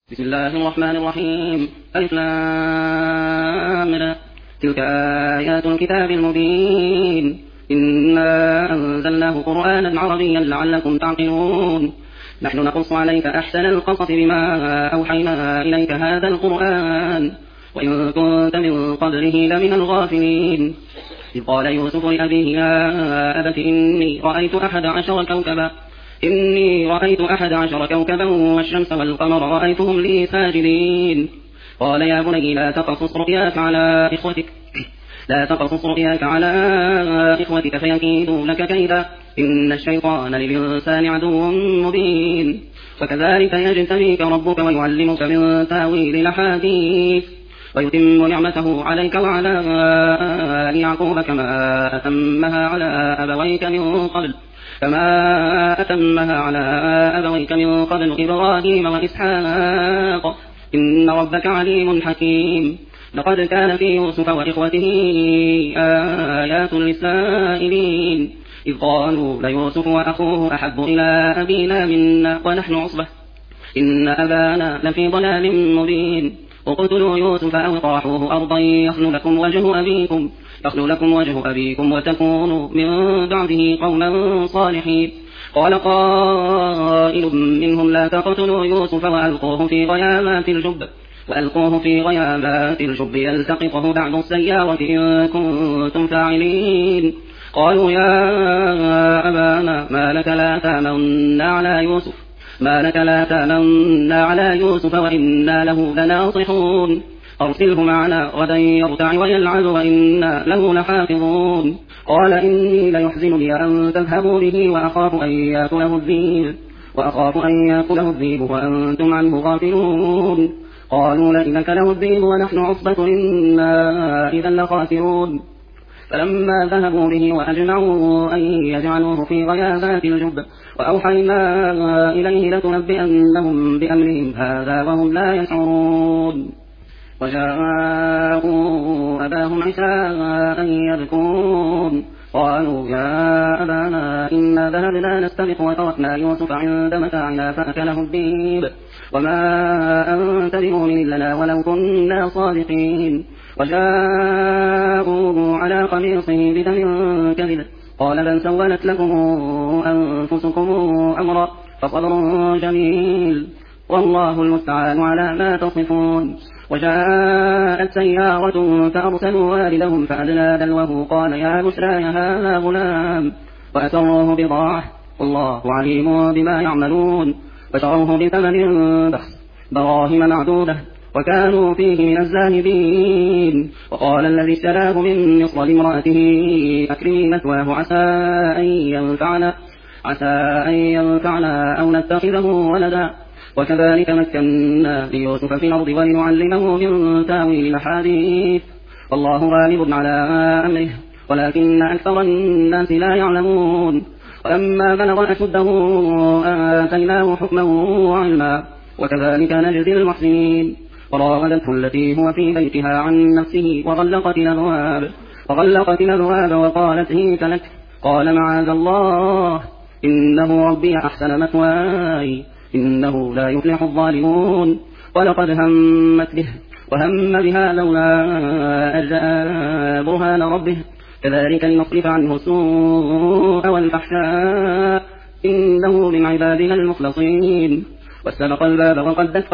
بسم الله الرحمن الرحيم. ألف لام را. تلك آيات الكتاب المبين. إنا أنزلناه قرآنا عربيا لعلكم تعقلون. نحن نقص عليك أحسن القصص بما أوحينا إليك هذا القرآن وإن كنت من قبله لمن الغافلين. إذ قال يوسف لأبيه يا أبت إني رأيت أحد عشر كوكبا والشمس والقمر رأيتهم لي ساجدين. قال يا بني لا تقصص رؤياك على إخوتك فيكيدوا لك كيدا إن الشيطان للإنسان عدو مبين. وكذلك يجتبيك ربك ويعلمك من تاويل الأحاديث ويتم نعمته عليك وعلى آل يعقوب كما أتمها على أبويك من قبل إبراهيم وإسحاق إن ربك عليم حكيم. لقد كان في يوسف وإخوته آيات للسائلين إذ قالوا ليوسف وأخوه أحب إلى أبينا منا ونحن عصبة إن أبانا لفي ضلال مبين. اقتلوا يوسف أو اطرحوه أرضا يخل لكم وجه أبيكم وتكونوا من بعده قوما صالحين. قال قائل منهم لا تقتلوا يوسف وألقوه في غيابات الجب يلتقطه بعض السيارة إن كنتم فاعلين. قالوا يا أبانا ما لك لا تامنا على يوسف وإنا له لناصحون. أرسله معنا غدا يرتع ويلعب وإنا له لحافظون. قال إني ليحزنني أن تذهبوا به وأخاف أن يأكله الذئب وأنتم عنه غافلون. قالوا لئن أكله الذئب ونحن عصبة إنا إذا لخاسرون. فلما ذهبوا به وأجمعوا أن يجعلوه في غيابات الجب وأوحينا إليه لتنبئنهم بأمرهم هذا وهم لا يشعرون. وجاءوا أباهم عشاء يبكون. قالوا يا أبانا إنا ذهبنا نستبق وتركنا يوسف عند متاعنا فأكله الذئب وما أنت بمؤمن لنا ولو كنا صادقين. وجاءوا على قميصه بدم كذب قال بل سولت لكم أنفسكم أمرا فصبر جميل والله المستعان على ما تصفون. وجاءت سيارة فأرسلوا والدهم فأدلى دلوه قال يا بشرى هذا غلام وأسروه بضاعة والله عليم بما يعملون. فشروه بثمن بخس دراهم معدودة وكانوا فيه من الزاهدين. وقال الذي اشتراه من مصر لامرأته أكرمي مثواه عسى أن ينفعنا أو نتخذه ولدا. وكذلك مكنا ليوسف في الأرض ولنعلمه من تاويل الأحاديث والله غالب على أمره ولكن أكثر الناس لا يعلمون. ولما بلغ أشده آتيناه حكما وعلما وكذلك نجزي المحسنين. وراودته التي هو في بيتها عن نفسه وغلقت الأبواب وقالت هيت لك قال معاذ الله إنه ربي أحسن مثواي إنه لا يفلح الظالمون. ولقد همت به وهم بها لولا أن جاء برهان ربه كذلك لنصرف عنه السوء والفحشاء إنه من عبادنا المخلصين. واستبق الباب وقدت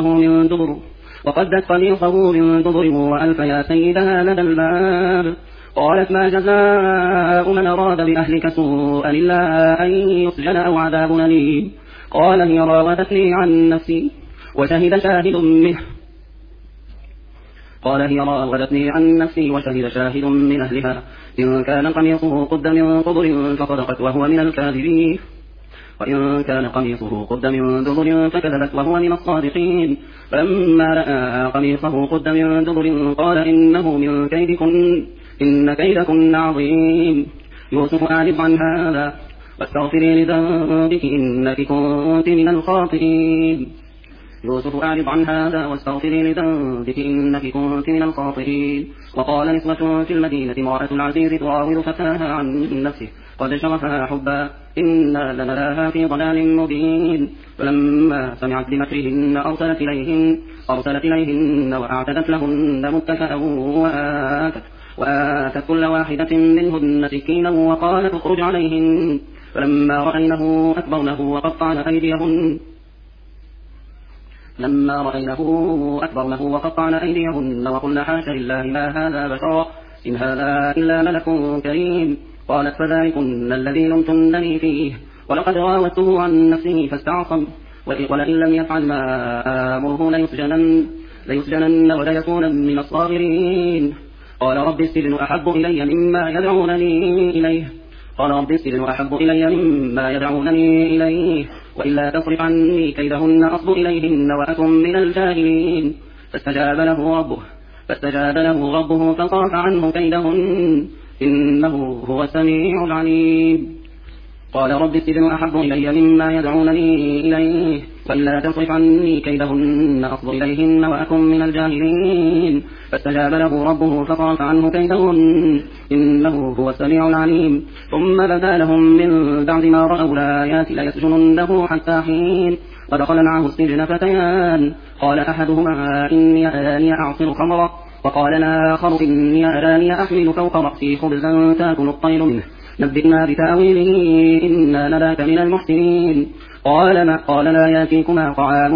قميصه من دبر وألف يا سيدها لدى الباب. قالت ما جزاء من أراد بأهلك سوءا إلا أن يسجن أو عذاب أليم. قال هي راودتني عن نفسي وشهد شاهد من أهلها إن كان قميصه قد من قبر فصدقت وهو من الكاذبين وإن كان قميصه قد من دبر فكذبت وهو من الصادقين. فلما رأى قميصه قد من دبر قال إنه من كيدكن إن كيدكن عظيم. يوسف أعرض عن هذا واستغفري لذنبك إنك كنت من الخاطئين. يوسف أعرض عن هذا واستغفري لذنبك إنك كنت من الخاطئين. وقال نسوة في المدينة امرأة العزيز تراود فتاها عن نفسه قد شغفها حبا إنا لنراها في ضلال مبين. فلما سمعت بمكرهن أرسلت إليهن وأعتدت لهن متكئا وآتت كل واحدة منهن سكينا وقالت اخرج عليهن. فلما رأينه أكبرنه وقطعن أيديهن وقلن حاش لله ما هذا بشرا إن هذا إلا ملك كريم. قالت فذلكن الذي لمتنني فيه ولقد راودته عن نفسه فاستعصم ولئن لم يفعل ما آمره ليسجنن وليكون من الصاغرين. قال رب السجن أحب إلي مما يدعونني إليه وإلا تصرف عني كيدهن أصب إليهن وأكن من الجاهلين. فاستجاب له ربه فصرف عنه كيدهن إنه هو السميع العليم. قال رب السجن أحب إلي مما يدعونني إليه وإلا تصرف عني كيدهن أصب إليهن وأكن من الجاهلين. فاستجاب له ربه فصرف عنه كيدهن إنه هو السميع العليم. ثم بدا لهم من بعد ما رأوا الآيات ليسجننه حتى حين. ودخل معه السجن فتيان قال أحدهما إني أراني أعصر خمرا وقال الآخر إني أراني أحمل فوق رأسي خبزا تأكل الطير منه نبئنا بتأويله إنا نراك من المحسنين. قال لا يأتيكما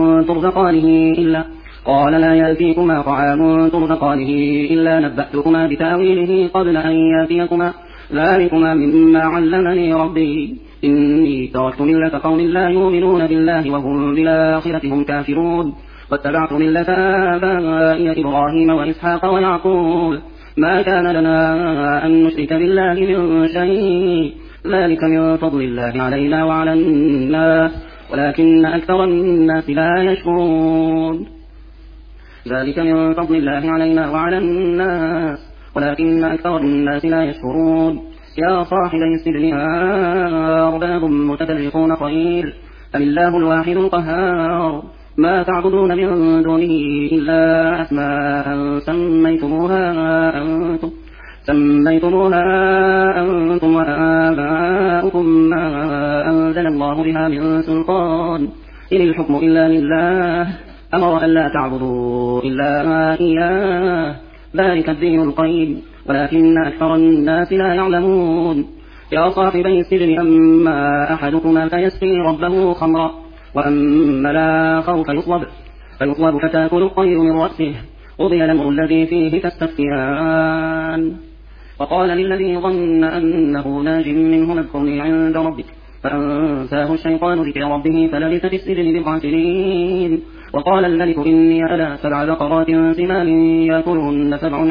طعام ترزقانه إلا نبأتكما بتأويله قبل أن يأتيكما ذلكما مما علمني ربي إني تركت ملة قوم لا يؤمنون بالله وهم بالآخرة هم كافرون واتبعت ملة آبائي إبراهيم وإسحاق ويعقوب ما كان لنا أن نشرك بالله من شيء ذلك من فضل الله علينا وعلى الناس ولكن أكثر الناس لا يشكرون. ذلك من فضل الله علينا وعلى الناس ولكن أكثر الناس لا يشكرون. يا صاحبي السجن أرباب متفرقون خير أم الله الواحد القهار ما تعبدون من دونه إلا أسماء سميتموها أنتم وآباؤكم ما أنزل الله بها من سلطان إن الحكم إلا لله أمر أن لا تعبدوا إلا إياه ذلك الدين القيم ولكن أكثر الناس لا يعلمون. يا صاحبي السجن أما أحدكما فيسقي ربه خمرا وأما الآخر فيصلب فتأكل الطير من رأسه قضي الأمر الذي فيه تستفتيان. وقال للذي ظن أنه ناج منه اذكرني عند ربك فأنساه الشيطان ذكر ربه فلبث في السجن بضع سنين. وقال الملك إني أرى 7 بقرات سمان يأكلهن 7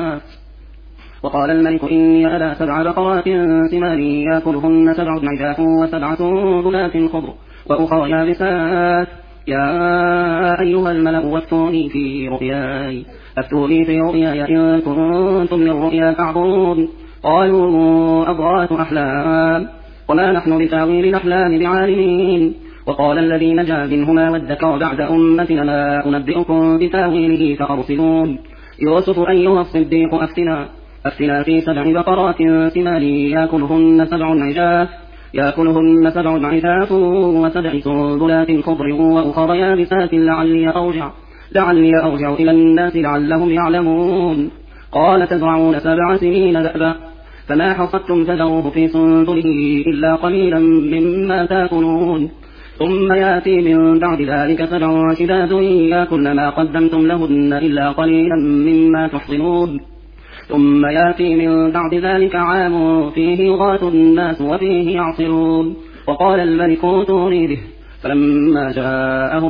عجاف و7 سنبلات خضر وأخرى يابسات. يا أيها الملأ وافتوني في رؤياي إن كنتم للرؤيا تعبرون. قالوا أضغاث أحلام وما نحن بتأويل الأحلام بعالمين. وقال الذي نجا منهما وادكر بعد أمة لنا أنبئكم بتأويله فأرسلون. يوسف أيها الصديق أفتنا في 7 بقرات سمان يأكلهن 7 عجاف و7 سنبلات خضر وأخرى يابسات لعلي أرجع إلى الناس لعلهم يعلمون. قال تزرعون 7 سنين دأبا فما حصدتم فذروه في سنبله إلا قليلا مما تأكلون. ثم يأتي من بعد ذلك 7 شداد يأكلن ما قدمتم لهن إلا قليلا مما تحصنون. ثم يأتي من بعد ذلك عام فيه يغاث الناس وفيه يعصرون. وقال الملك ائتوني به. فلما جاءه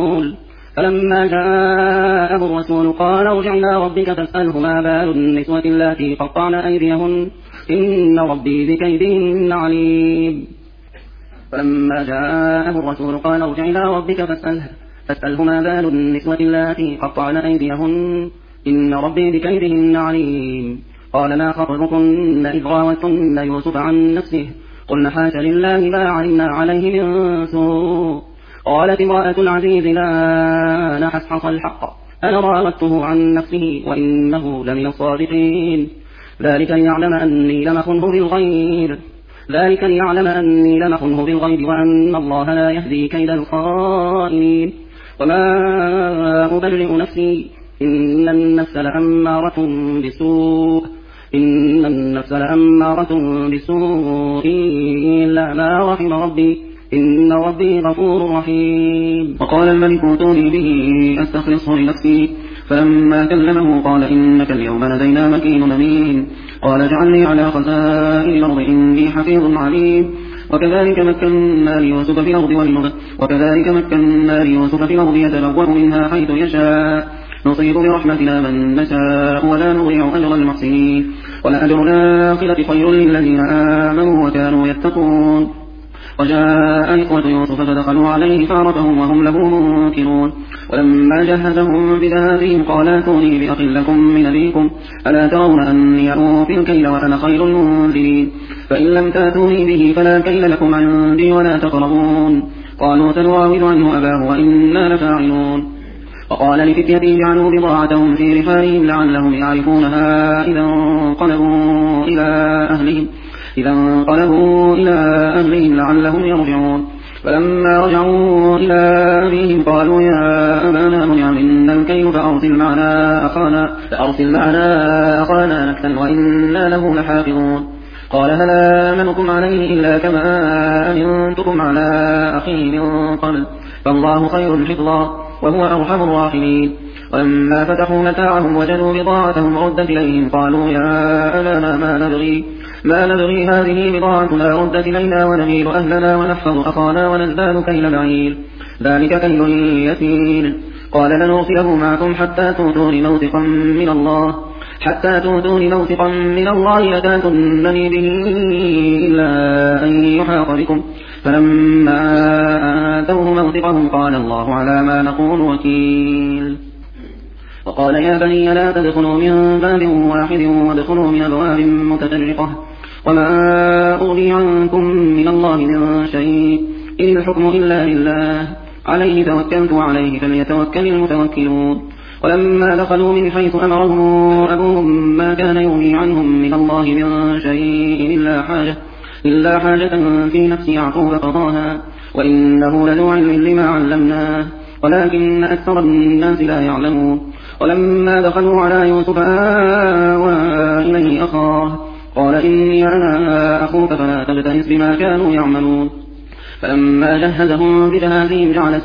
الرسول قال ارجع إلى ربك فاسأله ما بال النسوة اللاتي قطعن أيديهن إن ربي بكيدهن عليم. فلما جاءه الرسول قال ارجع إلى ربك فاسأله ما بال النسوة اللاتي قطعن أيديهن إن ربي بكيدهن عليم. قال ما خطبكن إذ راوتن يوسف عن نفسه قلنا حاش لله ما علمنا عليه من سوء قالت امرأة العزيز لا حصحص الحق أنا راودته عن نفسه وإنه لمن الصادقين ذلك ليعلم أني لمخنه بالغيب وأن الله لا يهدي كيد الخائنين وما أبرئ نفسي إن النفس لأمارة بالسوء إلا ما رحم ربي إن ربي غفور رحيم. وقال الملك ائتوني به أستخلصه لنفسي فلما كلمه قال إنك اليوم لدينا مكين أمين قال اجعلني على خزائن الأرض إني حفيظ عليم. وكذلك مكنا ليوسف في الأرض يتبوأ منها حيث يشاء نصيب برحمتنا من نشاء ولا نضيع أجر المحسنين ولأجر الآخرة خير للذين آمنوا وكانوا يتقون. وجاء إخوة يوسف فدخلوا عليه فعرفهم وهم له منكرون ولما جهزهم بذهابهم قال ائتوني بأخ لكم من أبيكم ألا ترون أني أوفي الكيل وأنا خير المنزلين فإن لم تأتوني به فلا كيل لكم عندي ولا تقربون. قالوا سنراود عنه أباه وإنا لفاعلون. وقال لفتيته جعلوا بضاعتهم في رحالهم لعلهم يعرفونها إذا انقلبوا إلى أهلهم لعلهم يرجعون. فلما رجعوا إلى أبيهم قالوا يا أبانا منع منا الكيل فأرسل معنا أخانا نكتل وإنا له لحافظون. قال هل آمنكم عليه إلا كما أمنتكم على أخيه من قبل فالله خير حفظا وهو أرحم الراحمين. ولما فتحوا متاعهم وجدوا بضاعتهم ردت إليهم قالوا يا أبانا ما نبغي هذه بضاعتنا ردت إلينا ونميل أهلنا ونحفظ أخانا ونزداد كيل بعير ذلك كيل يسير. قال لنرسله معكم حتى تؤتون موثقا من الله لتأتونني به إلا أن يحاط بكم فلما آتوه موثقهم قال الله على ما نقول وكيل. وقال يا بني لا تدخلوا من باب واحد وادخلوا من أبواب متفرقة وما أغني عنكم من الله من شيء إن الحكم إلا لله عليه توكلت وعليه فليتوكل المتوكلون. ولما دخلوا من حيث أمرهم أبوهم ما كان يغني عنهم من الله من شيء إلا حاجة في نفس يعقوب قضاها وإنه لذو علم لما علمناه ولكن أكثر الناس لا يعلمون. ولما دخلوا على يوسف آوى إليه أخاه قال إني أنا أخوك فلا تبتئس بما كانوا يعملون. فلما جهزهم بجهازهم جعل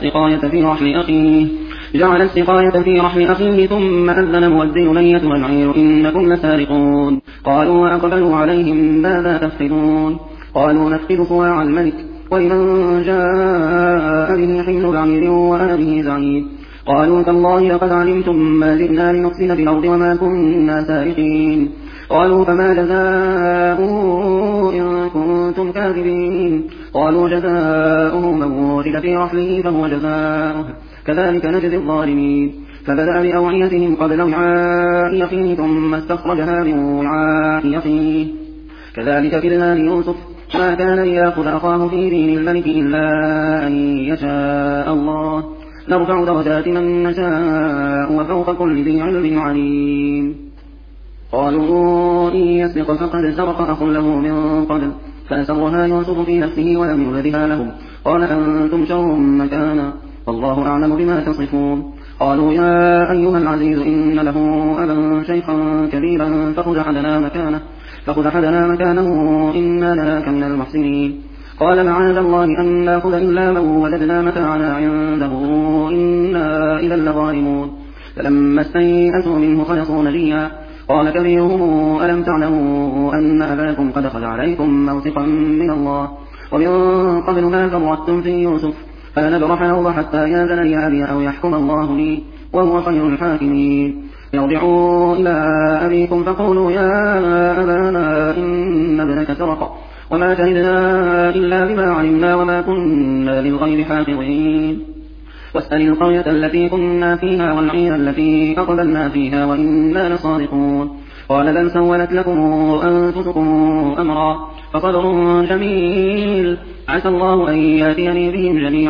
السقاية في رحل أخيه ثم أذن مؤذن أيتها العير إنكم لسارقون. قالوا وأقبلوا عليهم ماذا تفقدون قالوا نفقد صواع الملك ولمن جاء به حمل بعير وأنا به زعيم. قالوا تالله لقد علمتم ما جئنا لنفسد في الأرض وما كنا سارقين. قالوا فما جزاؤه إن كنتم كاذبين. قالوا جزاؤه من وجد في رحله فهو جزاؤه كذلك نجزي الظالمين. فبدأ بأوعيتهم قبل وعاء أخيه ثم استخرجها من وعاء أخيه كذلك كدنا ليوسف ما كان ليأخذ أخاه في دين الملك إلا أن يشاء الله نرفع درجات من نشاء وفوق كل ذي علم عليم. قالوا إن يسرق فقد سرق أخ له من قبل فأسرها يوسف في نفسه ولم يبدها لهم قال أنتم شر مكانا والله أعلم بما تصفون. قالوا يا أيها العزيز إن له أبا شيخا كبيرا فخذ أحدنا مكانه إنا نراك من المحسنين. قال معاذ الله أن نأخذ إلا من وجدنا متاعنا عنده إنا إذا لظالمون. فلما استيئسوا منه خلصوا نجيا قال كبيرهم ألم تعلموا أن أباكم قد أخذ عليكم موثقا من الله ومن قبل ما فرطتم في يوسف فلنبرح الأرض حتى يأذن لي أبي أو يحكم الله لي وهو خير الحاكمين. ارجعوا إلى أبيكم فقولوا يا أبانا إن ابنك سرق وما شهدنا إلا بما علمنا وما كنا للغيب حافظين. واسأل القرية التي كنا فيها والعير التي أقبلنا فيها وإنا لصادقون. قال بل سولت لكم أنفسكم أمرا فصبر جميل عسى الله أن يأتيني بهم جميعا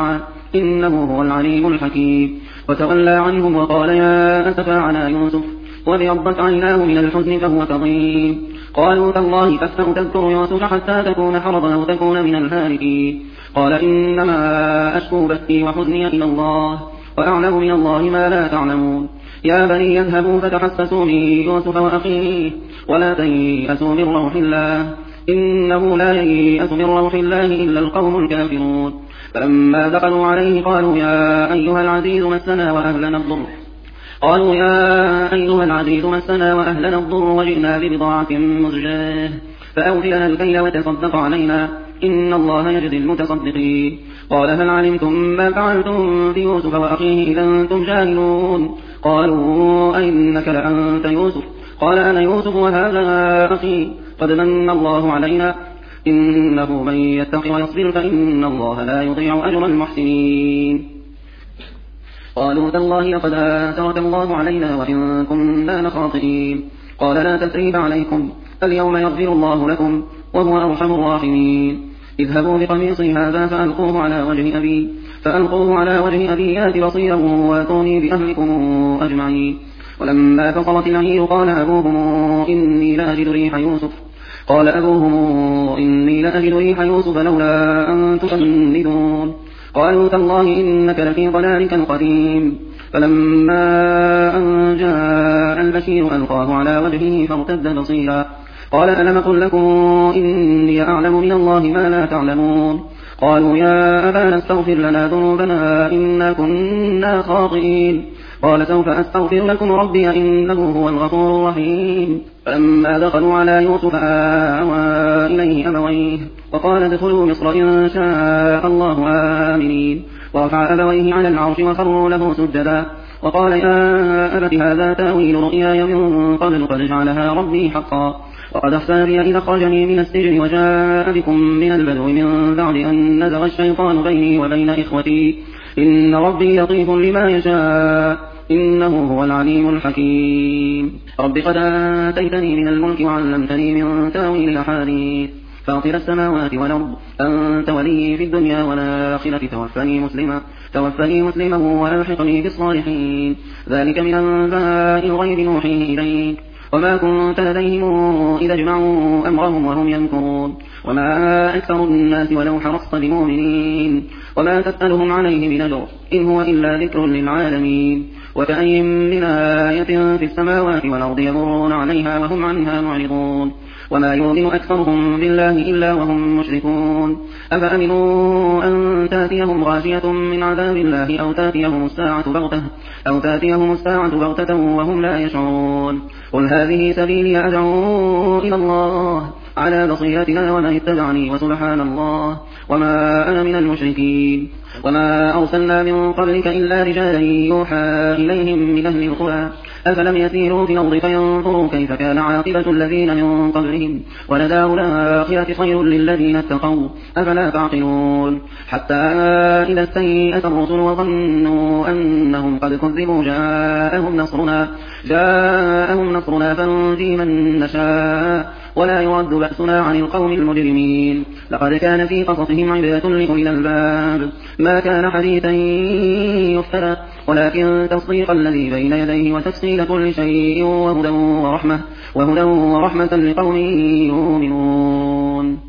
إنه هو العليم الحكيم. وتولى عنهم وقال يا أسفى على يوسف وابيضت عيناه من الحزن فهو كظيم. قالوا تالله تفتأ تذكر يوسف حتى تكون حرضا أو تكون من الهالكين. قال إنما أشكو بثي وحزني إلى الله وأعلم من الله ما لا تعلمون. يا بني يذهبوا فتحسسوا من يوسف وأخيه ولا تيأسوا من روح الله إنه لا ييأس من روح الله إلا القوم الكافرون. فلما دخلوا عليه قالوا يا أيها العزيز مسنا وأهلنا الضر وجئنا ببضاعة مزجاة فأوف لنا الكيل وتصدق علينا إن الله يجزي المتصدقين. قال هل علمتم ما فعلتم بيوسف وأخيه إذا أنتم جاهلون؟ قالوا أئنك لأنت يوسف؟ قال أنا يوسف وهذا أخي قد من الله علينا إنه من يتق ويصبر فإن الله لا يضيع أجر المحسنين. قالوا تالله لقد آثرك الله علينا وإن كنا لخاطئين. قال لا تثريب عليكم اليوم يغفر الله لكم وهو أرحم الراحمين. اذهبوا بقميصي هذا فألقوه على وجه أبي يأت بصيرا واتوني بأهلكم أجمعين. ولما فصلت العير قال أبوهم إني لأجد ريح يوسف لولا أن تفندون. قالوا تالله إنك لفي ضلالك القديم. فلما أن جاء البشير ألقاه على وجهه فارتد بصيرا قال ألم أقل لكم إني أعلم من الله ما لا تعلمون؟ قالوا يا أبانا استغفر لنا ذنوبنا إنا كنا خاطئين. قال سوف أستغفر لكم ربي إنه هو الغفور الرحيم. فلما دخلوا على يوسف آوى إليه أبويه وقال ادخلوا مصر إن شاء الله آمنين. ورفع أبويه على العرش وخروا له سجدا وقال يا أبت هذا تأويل رؤياي من قبل قد جعلها ربي حقا وقد أحسن بي إذ أخرجني من السجن وجاء بكم من البدو من بعد أن نزغ الشيطان بيني وبين إخوتي إن ربي لطيف لما يشاء إنه هو العليم الحكيم. رب قد آتيتني من الملك وعلمتني من تاويل الأحاديث فاطر السماوات والأرض أنت ولي في الدنيا والآخرة توفني مسلما وألحقني بالصالحين. ذلك من أنباء الغيب نوحيه إليك وما كنت لديهم إذا اجمعوا أمرهم وهم يمكرون. وما أكثر الناس ولو حرصت بمؤمنين وما تسألهم عليه من أجر إن هو إلا ذكر للعالمين. وكأين من آية في السماوات والأرض يمرون عليها وهم عنها معرضون. وما يؤمن أكثرهم بالله إلا وهم مشركون. أفأمنوا أن تأتيهم غاشية من عذاب الله أو تأتيهم الساعة بغتة وهم لا يشعرون. قل هذه سبيلي أدعو إلى الله على بصيرتنا ومن اتبعني وسبحان الله وما أنا من المشركين. وما أرسلنا من قبلك إلا رجالا يوحى إليهم من أهل القرى أفلم يسيروا في الأرض فينظروا كيف كان عاقبة الذين من قبلهم ولدار الآخرة خير للذين اتقوا أفلا تعقلون. حتى إذا استيأس الرسل وظنوا أنهم قد كذبوا جاءهم نصرنا فنجي من نشاء ولا يرد بأسنا عن القوم المجرمين. لقد كان في قصصهم عبرة لأولي الألباب ما كان حديثا يفترى ولكن تصديق الذي بين يديه وتفصيل كل شيء وهدى ورحمة لقوم يؤمنون.